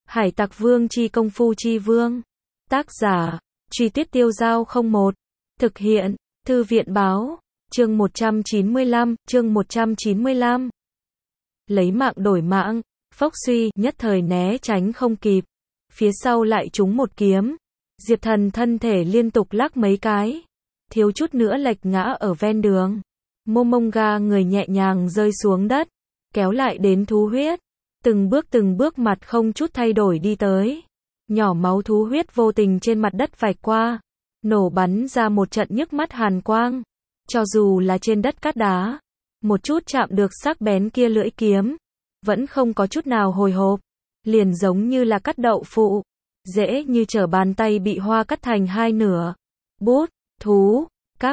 Hải Tặc Vương chi công phu chi vương. Tác giả, Truy Tuyết Tiêu Giao 01. Thực hiện, Thư viện Báo. Chương 195, chương 195. Lấy mạng đổi mạng, Phốc Suy nhất thời né tránh không kịp. Phía sau lại trúng một kiếm. Diệp Thần thân thể liên tục lắc mấy cái, thiếu chút nữa lệch ngã ở ven đường. Momonga người nhẹ nhàng rơi xuống đất, kéo lại đến thú huyết, từng bước mặt không chút thay đổi đi tới. Nhỏ máu thú huyết vô tình trên mặt đất vạch qua, nổ bắn ra một trận nhức mắt hàn quang. Cho dù là trên đất cát đá, một chút chạm được sắc bén kia lưỡi kiếm, vẫn không có chút nào hồi hộp, liền giống như là cắt đậu phụ, dễ như trở bàn tay bị hoa cắt thành hai nửa. Bút, thú, các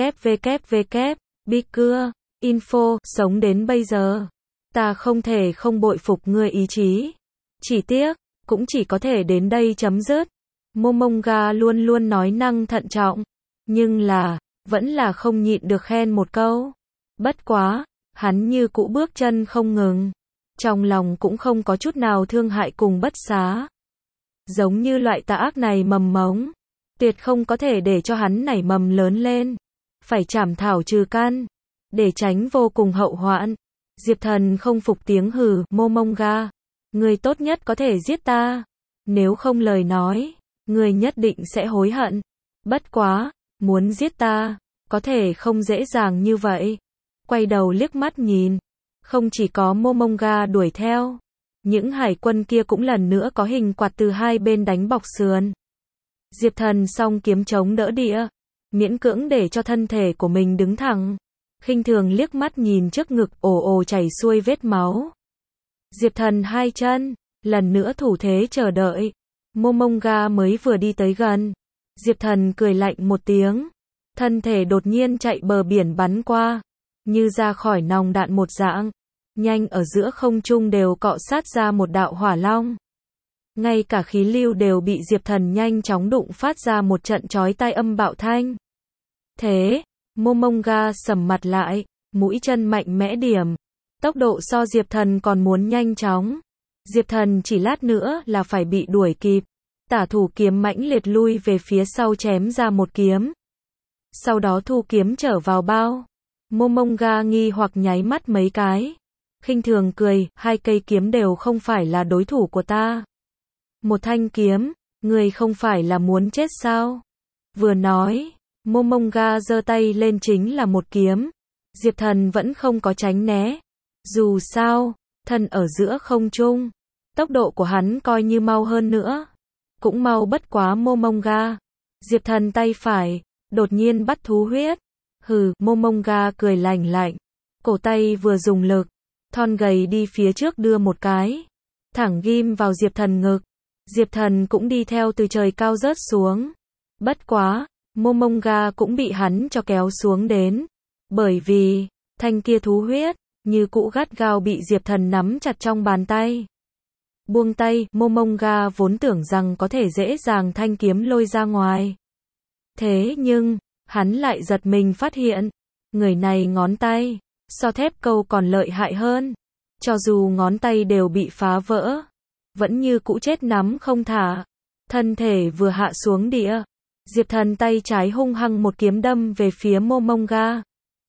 www, Bicưa, info, sống đến bây giờ, ta không thể không bội phục ngươi ý chí. Chỉ tiếc, cũng chỉ có thể đến đây chấm dứt. Momonga luôn luôn nói năng thận trọng, nhưng là, vẫn là không nhịn được khen một câu. Bất quá, hắn như cũ bước chân không ngừng, trong lòng cũng không có chút nào thương hại cùng bất xá. Giống như loại tà ác này mầm mống, tuyệt không có thể để cho hắn nảy mầm lớn lên, phải chảm thảo trừ căn, để tránh vô cùng hậu hoạn. Diệp Thần không phục tiếng hừ, Momonga, người tốt nhất có thể giết ta, nếu không lời nói, người nhất định sẽ hối hận. Bất quá, muốn giết ta, có thể không dễ dàng như vậy. Quay đầu liếc mắt nhìn, không chỉ có Momonga đuổi theo, những hải quân kia cũng lần nữa có hình quạt từ hai bên đánh bọc sườn. Diệp Thần song kiếm chống đỡ địa, miễn cưỡng để cho thân thể của mình đứng thẳng, khinh thường liếc mắt nhìn trước ngực ồ ồ chảy xuôi vết máu. Diệp Thần hai chân, lần nữa thủ thế chờ đợi. Momonga mới vừa đi tới gần, Diệp Thần cười lạnh một tiếng, thân thể đột nhiên chạy bờ biển bắn qua, như ra khỏi nòng đạn một dạng, nhanh ở giữa không trung đều cọ sát ra một đạo hỏa long. Ngay cả khí lưu đều bị Diệp Thần nhanh chóng đụng phát ra một trận chói tai âm bạo thanh. Thế, Momonga sầm mặt lại, mũi chân mạnh mẽ điểm, tốc độ so Diệp Thần còn muốn nhanh chóng. Diệp Thần chỉ lát nữa là phải bị đuổi kịp, tả thủ kiếm mãnh liệt lui về phía sau chém ra một kiếm. Sau đó thu kiếm trở vào bao. Momonga nghi hoặc nháy mắt mấy cái, khinh thường cười, hai cây kiếm đều không phải là đối thủ của ta. Một thanh kiếm, người không phải là muốn chết sao? Vừa nói, Momonga giơ tay lên chính là một kiếm. Diệp Thần vẫn không có tránh né. Dù sao, thân ở giữa không trung, tốc độ của hắn coi như mau hơn nữa, cũng mau bất quá Momonga. Diệp Thần tay phải, đột nhiên bắt thú huyết. Hừ, Momonga cười lạnh lạnh, cổ tay vừa dùng lực, thon gầy đi phía trước đưa một cái, thẳng ghim vào Diệp Thần ngực. Diệp Thần cũng đi theo từ trời cao rớt xuống. Bất quá, Momonga cũng bị hắn cho kéo xuống đến, bởi vì, thanh kia thú huyết, như cũ gắt gao bị Diệp Thần nắm chặt trong bàn tay. Buông tay, Momonga vốn tưởng rằng có thể dễ dàng thanh kiếm lôi ra ngoài. Thế nhưng, hắn lại giật mình phát hiện, người này ngón tay, so thép câu còn lợi hại hơn. Cho dù ngón tay đều bị phá vỡ, vẫn như cũ chết nắm không thả. Thân thể vừa hạ xuống địa, Diệp Thần tay trái hung hăng một kiếm đâm về phía Momonga.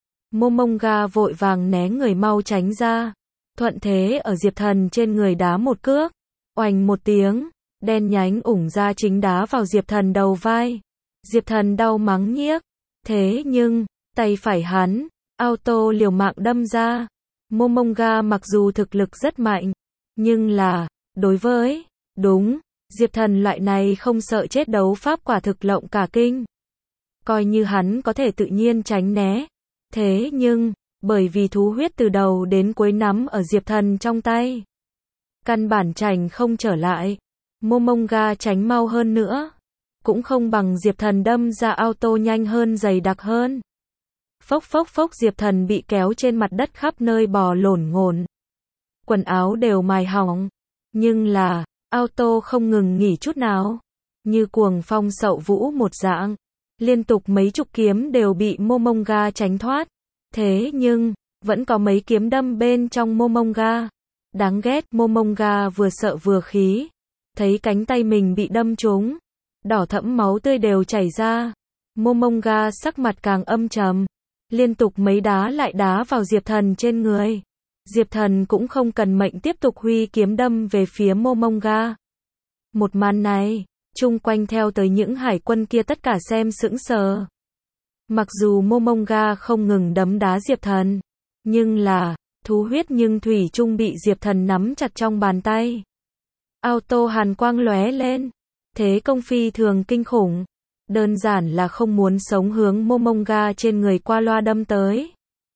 Momonga vội vàng né người mau tránh ra, thuận thế ở Diệp Thần trên người đá một cước, oành một tiếng, đen nhánh ủng ra chính đá vào Diệp Thần đầu vai. Diệp Thần đau mắng nhiếc, thế nhưng, tay phải hắn, auto liều mạng đâm ra. Momonga mặc dù thực lực rất mạnh, nhưng là, đối với, đúng, Diệp Thần loại này không sợ chết đấu pháp quả thực lộng cả kinh. Coi như hắn có thể tự nhiên tránh né, thế nhưng, bởi vì thú huyết từ đầu đến cuối nắm ở Diệp Thần trong tay, căn bản tránh không trở lại. Momonga tránh mau hơn nữa, cũng không bằng Diệp Thần đâm ra auto nhanh hơn dày đặc hơn. Phốc phốc phốc, Diệp Thần bị kéo trên mặt đất khắp nơi bò lổn ngổn, quần áo đều mài hỏng, nhưng là, auto không ngừng nghỉ chút nào, như cuồng phong sậu vũ một dạng, liên tục mấy chục kiếm đều bị Momonga tránh thoát. Thế nhưng, vẫn có mấy kiếm đâm bên trong Momonga. Đáng ghét, Momonga vừa sợ vừa khí, thấy cánh tay mình bị đâm trúng, đỏ thẫm máu tươi đều chảy ra. Momonga sắc mặt càng âm trầm, liên tục mấy đá lại đá vào Diệp Thần trên người. Diệp Thần cũng không cần mệnh tiếp tục huy kiếm đâm về phía Momonga. Một màn này, chung quanh theo tới những hải quân kia tất cả xem sững sờ. Mặc dù Momonga không ngừng đấm đá Diệp Thần, nhưng là, thú huyết nhưng thủy chung bị Diệp Thần nắm chặt trong bàn tay. Auto hàn quang lóe lên, thế công phi thường kinh khủng, đơn giản là không muốn sống hướng Momonga trên người qua loa đâm tới.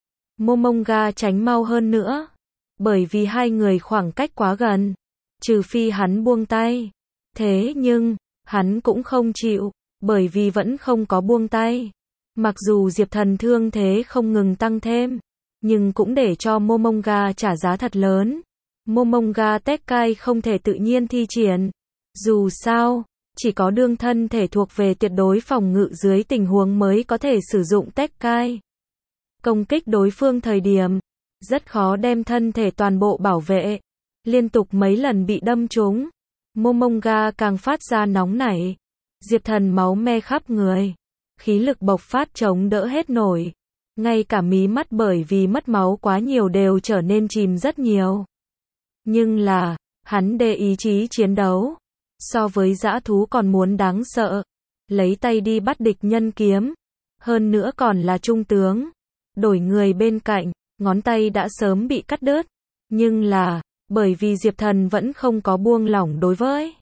Momonga tránh mau hơn nữa, bởi vì hai người khoảng cách quá gần, trừ phi hắn buông tay. Thế nhưng, hắn cũng không chịu, bởi vì vẫn không có buông tay. Mặc dù Diệp Thần thương thế không ngừng tăng thêm, nhưng cũng để cho Momonga trả giá thật lớn. Momonga Tekkai không thể tự nhiên thi triển. Dù sao, chỉ có đương thân thể thuộc về tuyệt đối phòng ngự dưới tình huống mới có thể sử dụng Tekkai. Công kích đối phương thời điểm, rất khó đem thân thể toàn bộ bảo vệ. Liên tục mấy lần bị đâm trúng, Momonga càng phát ra nóng nảy. Diệp Thần máu me khắp người, khí lực bộc phát chống đỡ hết nổi. Ngay cả mí mắt bởi vì mất máu quá nhiều đều trở nên chìm rất nhiều. Nhưng là, hắn để ý chí chiến đấu, so với dã thú còn muốn đáng sợ. Lấy tay đi bắt địch nhân kiếm, hơn nữa còn là trung tướng. Đổi người bên cạnh, ngón tay đã sớm bị cắt đứt. Nhưng là, bởi vì Diệp Thần vẫn không có buông lỏng đối với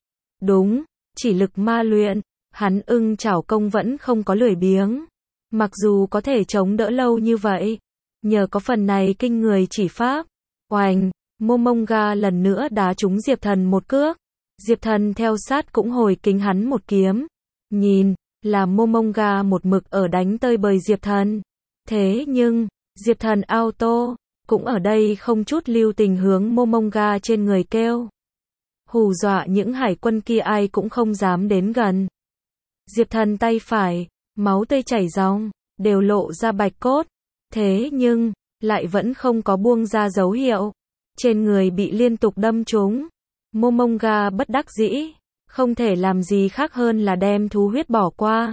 chỉ lực ma luyện, hắn ưng chảo công vẫn không có lười biếng. Mặc dù có thể chống đỡ lâu như vậy, nhờ có phần này kinh người chỉ pháp. Oành, Momonga lần nữa đá trúng Diệp Thần một cước. Diệp Thần theo sát cũng hồi kính hắn một kiếm. Nhìn, là Momonga một mực ở đánh tơi bời Diệp Thần. Thế nhưng, Diệp Thần auto, cũng ở đây không chút lưu tình hướng Momonga trên người kêu. Hù dọa những hải quân kia ai cũng không dám đến gần. Diệp Thần tay phải, máu tươi chảy ròng, đều lộ ra bạch cốt. Thế nhưng, lại vẫn không có buông ra dấu hiệu. Trên người bị liên tục đâm trúng. Momonga bất đắc dĩ, không thể làm gì khác hơn là đem thú huyết bỏ qua.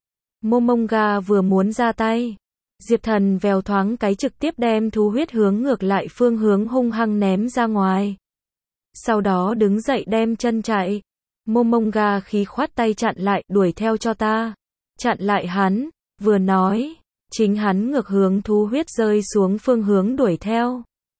Momonga vừa muốn ra tay, Diệp Thần vèo thoáng cái trực tiếp đem thú huyết hướng ngược lại phương hướng hung hăng ném ra ngoài. Sau đó đứng dậy đem chân chạy. Momonga khí khoát tay chặn lại, đuổi theo cho ta. Chặn lại hắn, vừa nói, chính hắn ngược hướng thú huyết rơi xuống phương hướng đuổi theo.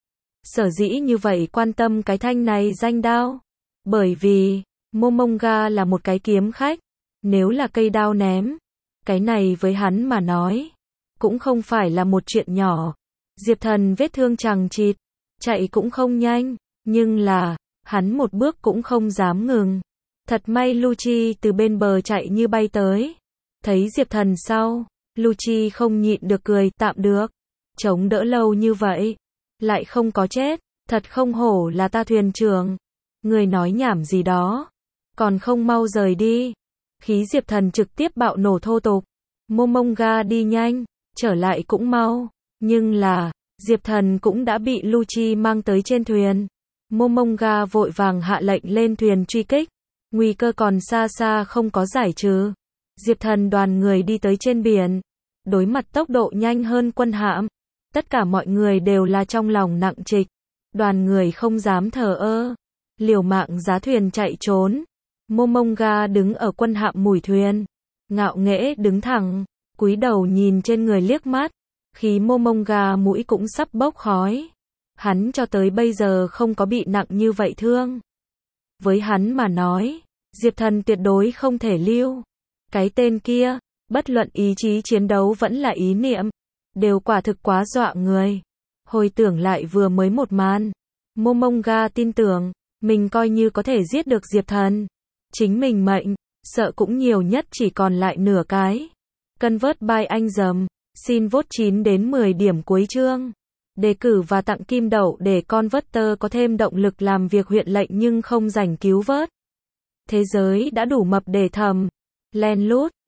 Sở dĩ như vậy quan tâm cái thanh này danh đao, bởi vì, Momonga là một cái kiếm khách, nếu là cây đao ném, cái này với hắn mà nói, cũng không phải là một chuyện nhỏ. Diệp Thần vết thương chằng chịt, chạy cũng không nhanh, nhưng là, hắn một bước cũng không dám ngừng. Thật may Lucci từ bên bờ chạy như bay tới. Thấy Diệp Thần sau, Lucci không nhịn được cười, tạm được. Chống đỡ lâu như vậy, lại không có chết, thật không hổ là ta thuyền trưởng. Người nói nhảm gì đó, còn không mau rời đi. Khí Diệp Thần trực tiếp bạo nổ thô tục. Momonga đi nhanh, trở lại cũng mau, nhưng là, Diệp Thần cũng đã bị Lucci mang tới trên thuyền. Momonga vội vàng hạ lệnh lên thuyền truy kích, nguy cơ còn xa xa không có giải trừ. Diệp Thần đoàn người đi tới trên biển, đối mặt tốc độ nhanh hơn quân hạm, tất cả mọi người đều là trong lòng nặng trịch, đoàn người không dám thờ ơ, liều mạng giá thuyền chạy trốn. Momonga đứng ở quân hạm mùi thuyền, ngạo nghễ đứng thẳng, cúi đầu nhìn trên người liếc mắt, khí Momonga mũi cũng sắp bốc khói. Hắn cho tới bây giờ không có bị nặng như vậy thương. Với hắn mà nói, Diệp Thần tuyệt đối không thể lưu. Cái tên kia, bất luận ý chí chiến đấu vẫn là ý niệm, đều quả thực quá dọa người. Hồi tưởng lại vừa mới một màn, Momonga tin tưởng, mình coi như có thể giết được Diệp Thần. Chính mình mệnh, sợ cũng nhiều nhất chỉ còn lại nửa cái. Convert by anh dầm, xin vote 9 đến 10 điểm cuối chương. Đề cử và tặng kim đậu để Converter có thêm động lực làm việc huyện lệnh nhưng không rảnh cứu vớt. Thế giới đã đủ mập để thầm, len lút,